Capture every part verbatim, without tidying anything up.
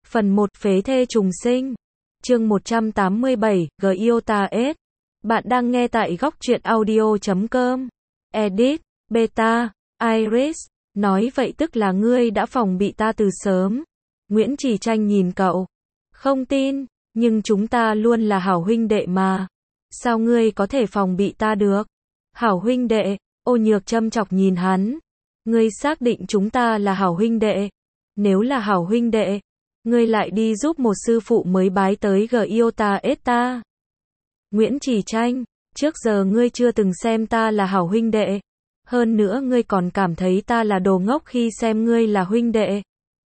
Phần một Phế thê trùng sinh. Chương một trăm tám mươi bảy, G yêu ta S. Bạn đang nghe tại góc truyện audio chấm com. Edit, Beta, Iris. Nói vậy tức là ngươi đã phòng bị ta từ sớm. Nguyễn Trì Tranh nhìn cậu. Không tin, nhưng chúng ta luôn là hảo huynh đệ mà. Sao ngươi có thể phòng bị ta được? Hảo huynh đệ, Ô Nhược châm chọc nhìn hắn. Ngươi xác định chúng ta là hảo huynh đệ? Nếu là hảo huynh đệ, ngươi lại đi giúp một sư phụ mới bái tới G yêu ta S ta. Nguyễn Trì Tranh, trước giờ ngươi chưa từng xem ta là hảo huynh đệ. Hơn nữa ngươi còn cảm thấy ta là đồ ngốc khi xem ngươi là huynh đệ.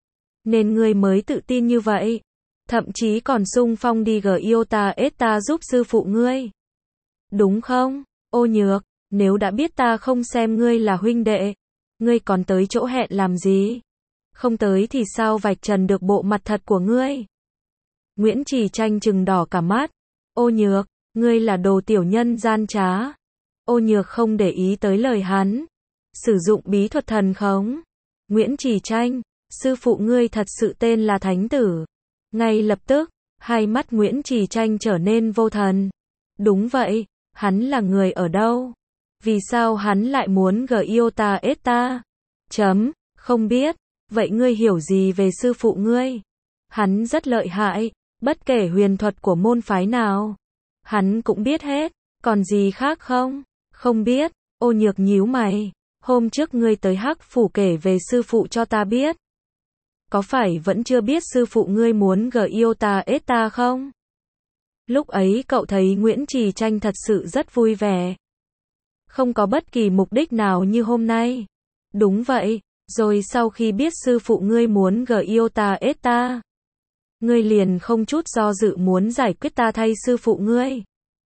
Nên ngươi mới tự tin như vậy. Thậm chí còn xung phong đi G yêu ta S ta giúp sư phụ ngươi. Đúng không, Ô Nhược, nếu đã biết ta không xem ngươi là huynh đệ, ngươi còn tới chỗ hẹn làm gì? Không tới thì sao vạch trần được bộ mặt thật của ngươi? Nguyễn Trì Tranh trừng đỏ cả mắt. Ô Nhược, ngươi là đồ tiểu nhân gian trá. Ô Nhược không để ý tới lời hắn. Sử dụng bí thuật thần khống. Nguyễn Trì Tranh, sư phụ ngươi thật sự tên là Thánh Tử. Ngay lập tức, hai mắt Nguyễn Trì Tranh trở nên vô thần. Đúng vậy, hắn là người ở đâu? Vì sao hắn lại muốn G yêu ta S ta? Chấm, không biết. Vậy ngươi hiểu gì về sư phụ ngươi? Hắn rất lợi hại, bất kể huyền thuật của môn phái nào. Hắn cũng biết hết, còn gì khác không? Không biết, Ô Nhược nhíu mày. Hôm trước ngươi tới Hắc Phủ kể về sư phụ cho ta biết. Có phải vẫn chưa biết sư phụ ngươi muốn G yêu ta S ta không? Lúc ấy cậu thấy Nguyễn Trì Tranh thật sự rất vui vẻ. Không có bất kỳ mục đích nào như hôm nay. Đúng vậy. Rồi sau khi biết sư phụ ngươi muốn G yêu ta S ta, ngươi liền không chút do dự muốn giải quyết ta thay sư phụ ngươi.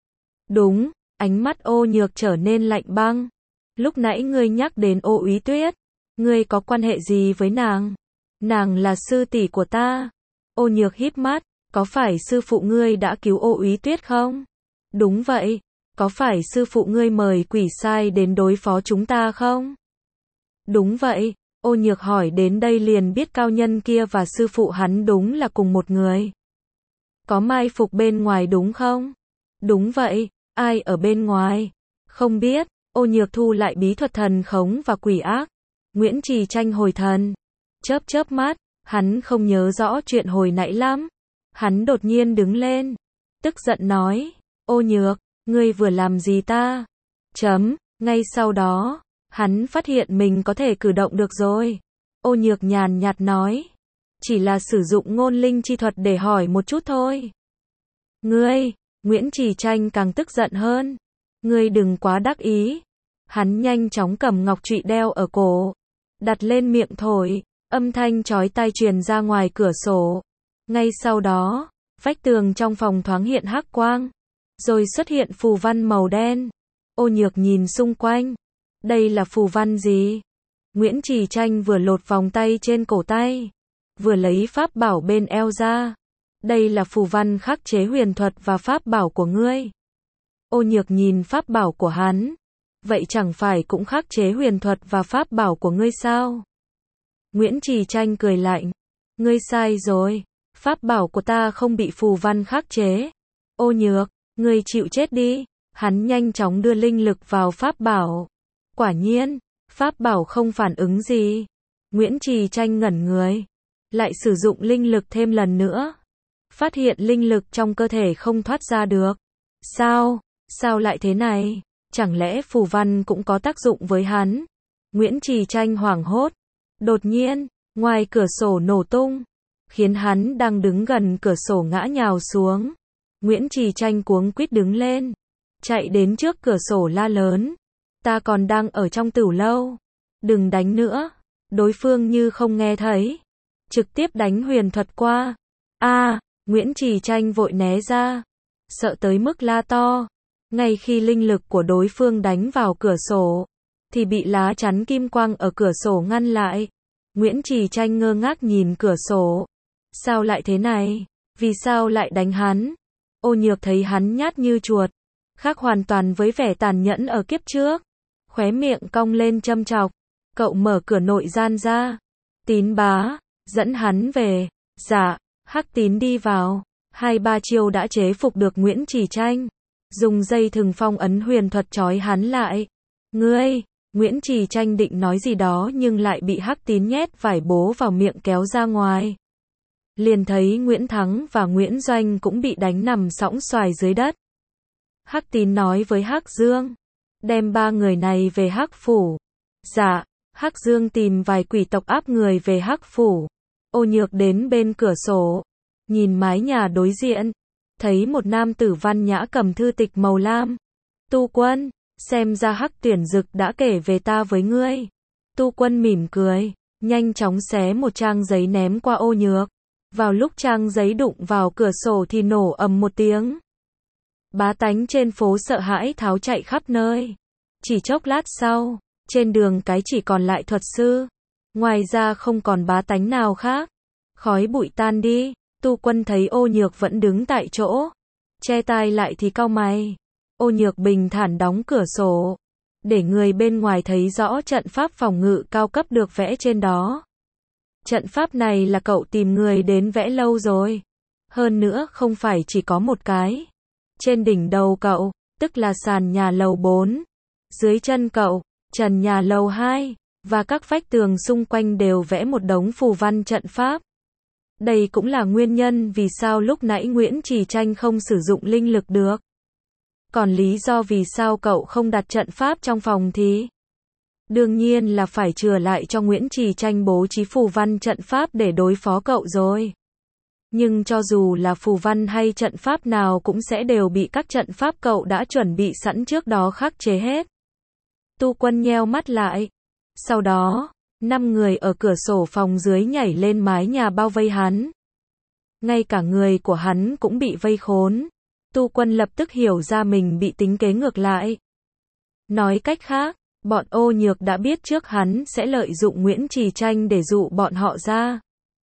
Đúng, ánh mắt Ô Nhược trở nên lạnh băng. Lúc nãy ngươi nhắc đến Ô Úy Tuyết, ngươi có quan hệ gì với nàng? Nàng là sư tỷ của ta. Ô Nhược híp mắt, có phải sư phụ ngươi đã cứu Ô Úy Tuyết không? Đúng vậy, có phải sư phụ ngươi mời quỷ sai đến đối phó chúng ta không? Đúng vậy. Ô Nhược hỏi đến đây liền biết cao nhân kia và sư phụ hắn đúng là cùng một người. Có mai phục bên ngoài đúng không? Đúng vậy, ai ở bên ngoài? Không biết. Ô Nhược thu lại bí thuật thần khống và quỷ ác. Nguyễn Trì Tranh hồi thần. Chớp chớp mắt, hắn không nhớ rõ chuyện hồi nãy lắm. Hắn đột nhiên đứng lên. Tức giận nói, Ô Nhược, ngươi vừa làm gì ta? Chấm, ngay sau đó. Hắn phát hiện mình có thể cử động được rồi. Ô Nhược nhàn nhạt nói. Chỉ là sử dụng ngôn linh chi thuật để hỏi một chút thôi. Ngươi, Nguyễn Trì Tranh càng tức giận hơn. Ngươi đừng quá đắc ý. Hắn nhanh chóng cầm ngọc trụy đeo ở cổ. Đặt lên miệng thổi. Âm thanh chói tai truyền ra ngoài cửa sổ. Ngay sau đó, vách tường trong phòng thoáng hiện hắc quang. Rồi xuất hiện phù văn màu đen. Ô Nhược nhìn xung quanh. Đây là phù văn gì? Nguyễn Trì Tranh vừa lột vòng tay trên cổ tay, vừa lấy pháp bảo bên eo ra. Đây là phù văn khắc chế huyền thuật và pháp bảo của ngươi. Ô Nhược nhìn pháp bảo của hắn. Vậy chẳng phải cũng khắc chế huyền thuật và pháp bảo của ngươi sao? Nguyễn Trì Tranh cười lạnh. Ngươi sai rồi. Pháp bảo của ta không bị phù văn khắc chế. Ô Nhược, ngươi chịu chết đi. Hắn nhanh chóng đưa linh lực vào pháp bảo. Quả nhiên, pháp bảo không phản ứng gì. Nguyễn Trì Tranh ngẩn người. Lại sử dụng linh lực thêm lần nữa. Phát hiện linh lực trong cơ thể không thoát ra được. Sao? Sao lại thế này? Chẳng lẽ phù văn cũng có tác dụng với hắn? Nguyễn Trì Tranh hoảng hốt. Đột nhiên, ngoài cửa sổ nổ tung. Khiến hắn đang đứng gần cửa sổ ngã nhào xuống. Nguyễn Trì Tranh cuống quýt đứng lên. Chạy đến trước cửa sổ la lớn. Ta còn đang ở trong tửu lâu. Đừng đánh nữa. Đối phương như không nghe thấy. Trực tiếp đánh huyền thuật qua. A, à, Nguyễn Trì Tranh vội né ra. Sợ tới mức la to. Ngay khi linh lực của đối phương đánh vào cửa sổ, thì bị lá chắn kim quang ở cửa sổ ngăn lại. Nguyễn Trì Tranh ngơ ngác nhìn cửa sổ. Sao lại thế này? Vì sao lại đánh hắn? Ô Nhược thấy hắn nhát như chuột. Khác hoàn toàn với vẻ tàn nhẫn ở kiếp trước. Khóe miệng cong lên châm chọc. Cậu mở cửa nội gian ra. Tín bá, dẫn hắn về. Dạ, Hắc Tín đi vào, hai ba chiêu đã chế phục được Nguyễn Trì Tranh. Dùng dây thừng phong ấn huyền thuật trói hắn lại. Ngươi, Nguyễn Trì Tranh định nói gì đó nhưng lại bị Hắc Tín nhét vải bố vào miệng kéo ra ngoài. Liền thấy Nguyễn Thắng và Nguyễn Doanh cũng bị đánh nằm sõng soài dưới đất. Hắc Tín nói với Hắc Dương, đem ba người này về Hắc phủ. Dạ, Hắc Dương tìm vài quỷ tộc áp người về Hắc phủ. Ô Nhược đến bên cửa sổ, nhìn mái nhà đối diện, thấy một nam tử văn nhã cầm thư tịch màu lam. Tu Quân, xem ra Hắc Tuyển Dực đã kể về ta với ngươi. Tu Quân mỉm cười, nhanh chóng xé một trang giấy ném qua Ô Nhược. Vào lúc trang giấy đụng vào cửa sổ thì nổ ầm một tiếng. Bá tánh trên phố sợ hãi tháo chạy khắp nơi. Chỉ chốc lát sau, trên đường cái chỉ còn lại thuật sư. Ngoài ra không còn bá tánh nào khác. Khói bụi tan đi, Tu Quân thấy Ô Nhược vẫn đứng tại chỗ. Che tai lại thì cau mày. Ô Nhược bình thản đóng cửa sổ, để người bên ngoài thấy rõ trận pháp phòng ngự cao cấp được vẽ trên đó. Trận pháp này là cậu tìm người đến vẽ lâu rồi. Hơn nữa không phải chỉ có một cái. Trên đỉnh đầu cậu, tức là sàn nhà lầu bốn. Dưới chân cậu, trần nhà lầu hai. Và các vách tường xung quanh đều vẽ một đống phù văn trận pháp. Đây cũng là nguyên nhân vì sao lúc nãy Nguyễn Trì Tranh không sử dụng linh lực được. Còn lý do vì sao cậu không đặt trận pháp trong phòng thì đương nhiên là phải chừa lại cho Nguyễn Trì Tranh bố trí phù văn trận pháp để đối phó cậu rồi. Nhưng cho dù là phù văn hay trận pháp nào cũng sẽ đều bị các trận pháp cậu đã chuẩn bị sẵn trước đó khắc chế hết. Tu Quân nheo mắt lại. Sau đó, năm người ở cửa sổ phòng dưới nhảy lên mái nhà bao vây hắn. Ngay cả người của hắn cũng bị vây khốn. Tu Quân lập tức hiểu ra mình bị tính kế ngược lại. Nói cách khác, bọn Ô Nhược đã biết trước hắn sẽ lợi dụng Nguyễn Trì Tranh để dụ bọn họ ra.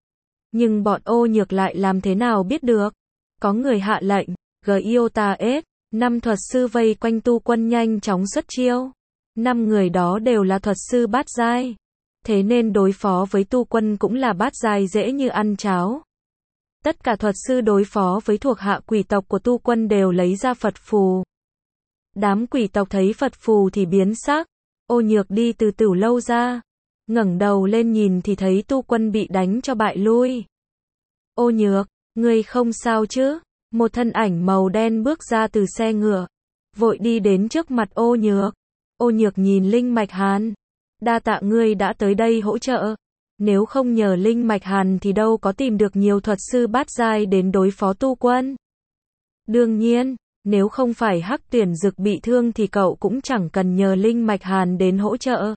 Nhưng bọn Ô Nhược lại làm thế nào biết được? Có người hạ lệnh, giê i o tê a ét, năm thuật sư vây quanh Tu Quân nhanh chóng xuất chiêu. Năm người đó đều là thuật sư bát giai. Thế nên đối phó với Tu Quân cũng là bát giai dễ như ăn cháo. Tất cả thuật sư đối phó với thuộc hạ quỷ tộc của Tu Quân đều lấy ra Phật phù. Đám quỷ tộc thấy Phật phù thì biến sắc. Ô Nhược đi từ Tửu lâu ra, ngẩng đầu lên nhìn thì thấy Tu Quân bị đánh cho bại lui. Ô Nhược, ngươi không sao chứ? Một thân ảnh màu đen bước ra từ xe ngựa, vội đi đến trước mặt Ô Nhược. Ô Nhược nhìn Linh Mạch Hàn. Đa tạ ngươi đã tới đây hỗ trợ. Nếu không nhờ Linh Mạch Hàn thì đâu có tìm được nhiều thuật sư bát giai đến đối phó Tu Quân. Đương nhiên, nếu không phải Hắc Tuyển Dực bị thương thì cậu cũng chẳng cần nhờ Linh Mạch Hàn đến hỗ trợ.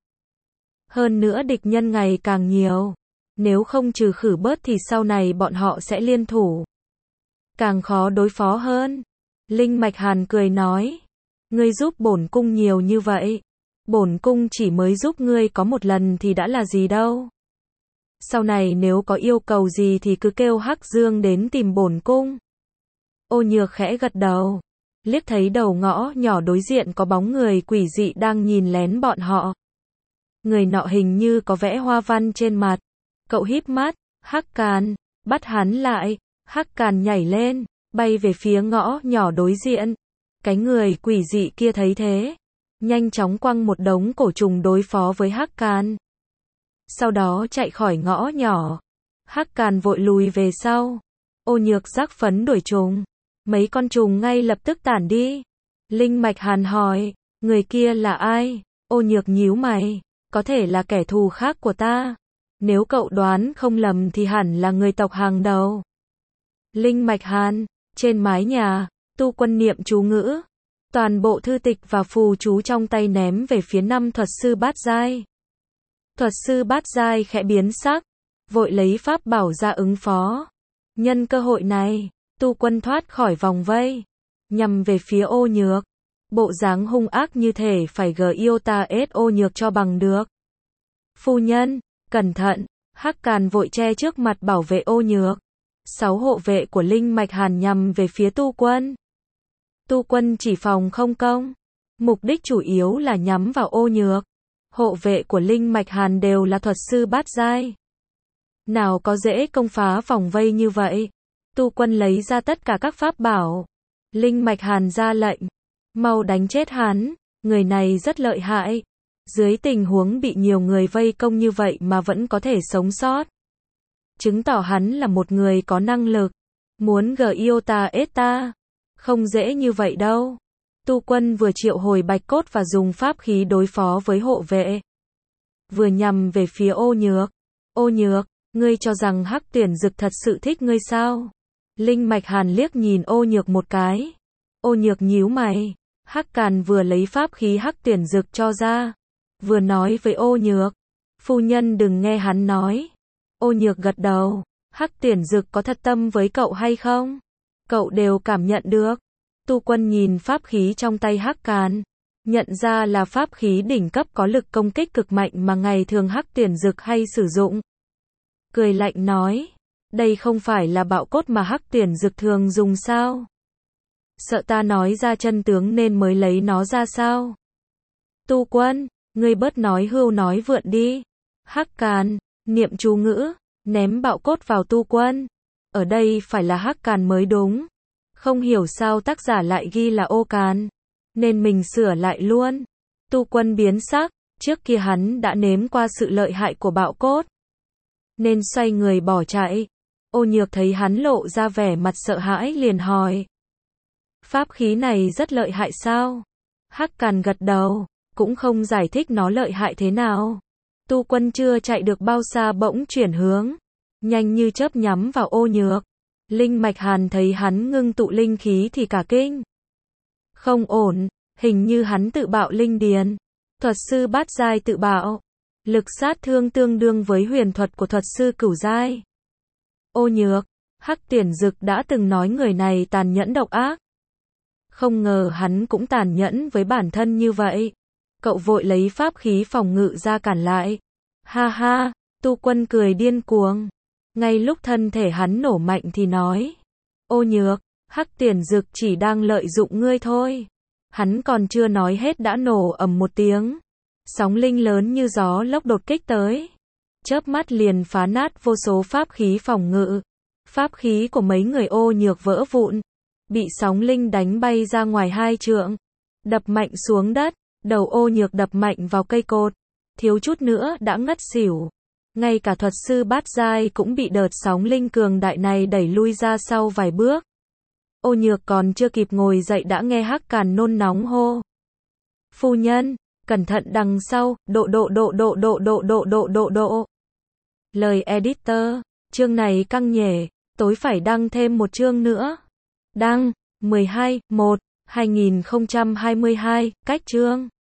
Hơn nữa địch nhân ngày càng nhiều. Nếu không trừ khử bớt thì sau này bọn họ sẽ liên thủ. Càng khó đối phó hơn. Linh Mạch Hàn cười nói. Ngươi giúp bổn cung nhiều như vậy. Bổn cung chỉ mới giúp ngươi có một lần thì đã là gì đâu. Sau này nếu có yêu cầu gì thì cứ kêu Hắc Dương đến tìm bổn cung. Ô Nhược khẽ gật đầu. Liếc thấy đầu ngõ nhỏ đối diện có bóng người quỷ dị đang nhìn lén bọn họ. Người nọ hình như có vẽ hoa văn trên mặt. Cậu híp mắt, Hắc Càn, bắt hắn lại. Hắc Càn nhảy lên, bay về phía ngõ nhỏ đối diện. Cái người quỷ dị kia thấy thế, nhanh chóng quăng một đống cổ trùng đối phó với Hắc Càn. Sau đó chạy khỏi ngõ nhỏ. Hắc Càn vội lùi về sau. Ô Nhược rắc phấn đuổi trùng. Mấy con trùng ngay lập tức tản đi. Linh Mạch Hàn hỏi, người kia là ai? Ô Nhược nhíu mày, có thể là kẻ thù khác của ta. Nếu cậu đoán không lầm thì hẳn là người tộc hàng đầu. Linh Mạch Hàn, trên mái nhà, Tu Quân niệm chú ngữ. Toàn bộ thư tịch và phù chú trong tay ném về phía năm thuật sư bát giai. Thuật sư bát giai khẽ biến sắc, vội lấy pháp bảo ra ứng phó. Nhân cơ hội này, Tu Quân thoát khỏi vòng vây, nhằm về phía Ô Nhược. Bộ dáng hung ác như thể phải giê i o tê a ét Ô Nhược cho bằng được. Phu nhân, cẩn thận, Hắc Càn vội che trước mặt bảo vệ Ô Nhược. Sáu hộ vệ của Linh Mạch Hàn nhằm về phía Tu Quân. Tu Quân chỉ phòng không công. Mục đích chủ yếu là nhắm vào Ô Nhược. Hộ vệ của Linh Mạch Hàn đều là thuật sư bát giai. Nào có dễ công phá vòng vây như vậy. Tu Quân lấy ra tất cả các pháp bảo. Linh Mạch Hàn ra lệnh. Mau đánh chết hắn, người này rất lợi hại. Dưới tình huống bị nhiều người vây công như vậy mà vẫn có thể sống sót. Chứng tỏ hắn là một người có năng lực. Muốn Giota Eta. Không dễ như vậy đâu. Tu Quân vừa triệu hồi bạch cốt và dùng pháp khí đối phó với hộ vệ. Vừa nhằm về phía Ô Nhược. Ô Nhược, ngươi cho rằng Hắc Tuyển Dực thật sự thích ngươi sao? Linh Mạch Hàn liếc nhìn Ô Nhược một cái. Ô Nhược nhíu mày. Hắc Càn vừa lấy pháp khí Hắc Tuyển Dực cho ra. Vừa nói với Ô Nhược. Phu nhân đừng nghe hắn nói. Ô Nhược gật đầu. Hắc Tuyển Dực có thật tâm với cậu hay không? Cậu đều cảm nhận được. Tu Quân nhìn pháp khí trong tay Hắc Càn. Nhận ra là pháp khí đỉnh cấp có lực công kích cực mạnh mà ngày thường Hắc Tuyển Dực hay sử dụng. Cười lạnh nói. Đây không phải là bạo cốt mà Hắc Tuyển Dực thường dùng sao? Sợ ta nói ra chân tướng nên mới lấy nó ra sao? Tu Quân, ngươi bớt nói hưu nói vượn đi. Hắc Càn, niệm chú ngữ, ném bạo cốt vào Tu Quân. Ở đây phải là Hắc Càn mới đúng. Không hiểu sao tác giả lại ghi là Ô Càn. Nên mình sửa lại luôn. Tu Quân biến sắc, trước kia hắn đã nếm qua sự lợi hại của bạo cốt. Nên xoay người bỏ chạy. Ô Nhược thấy hắn lộ ra vẻ mặt sợ hãi liền hỏi. Pháp khí này rất lợi hại sao? Hắc Càn gật đầu, cũng không giải thích nó lợi hại thế nào. Tu Quân chưa chạy được bao xa bỗng chuyển hướng. Nhanh như chớp nhắm vào Ô Nhược. Linh Mạch Hàn thấy hắn ngưng tụ linh khí thì cả kinh. Không ổn, hình như hắn tự bạo linh điền. Thuật sư bát giai tự bạo. Lực sát thương tương đương với huyền thuật của thuật sư cửu giai. Ô Nhược, Hắc Tuyển Dực đã từng nói người này tàn nhẫn độc ác. Không ngờ hắn cũng tàn nhẫn với bản thân như vậy. Cậu vội lấy pháp khí phòng ngự ra cản lại. Ha ha, Tu Quân cười điên cuồng. Ngay lúc thân thể hắn nổ mạnh thì nói. Ô Nhược, Hắc Tuyển Dực chỉ đang lợi dụng ngươi thôi. Hắn còn chưa nói hết đã nổ ầm một tiếng. Sóng linh lớn như gió lốc đột kích tới. Chớp mắt liền phá nát vô số pháp khí phòng ngự. Pháp khí của mấy người Ô Nhược vỡ vụn. Bị sóng linh đánh bay ra ngoài hai trượng. Đập mạnh xuống đất. Đầu Ô Nhược đập mạnh vào cây cột. Thiếu chút nữa đã ngất xỉu. Ngay cả thuật sư bát giai cũng bị đợt sóng linh cường đại này đẩy lui ra sau vài bước. Ô Nhược còn chưa kịp ngồi dậy đã nghe Hắc Càn nôn nóng hô. Phu nhân, cẩn thận đằng sau, độ độ độ độ độ độ độ độ độ độ. Lời editor, chương này căng nhể, tối phải đăng thêm một chương nữa. Đăng, mười hai, một, hai nghìn không trăm hai mươi hai, cách chương.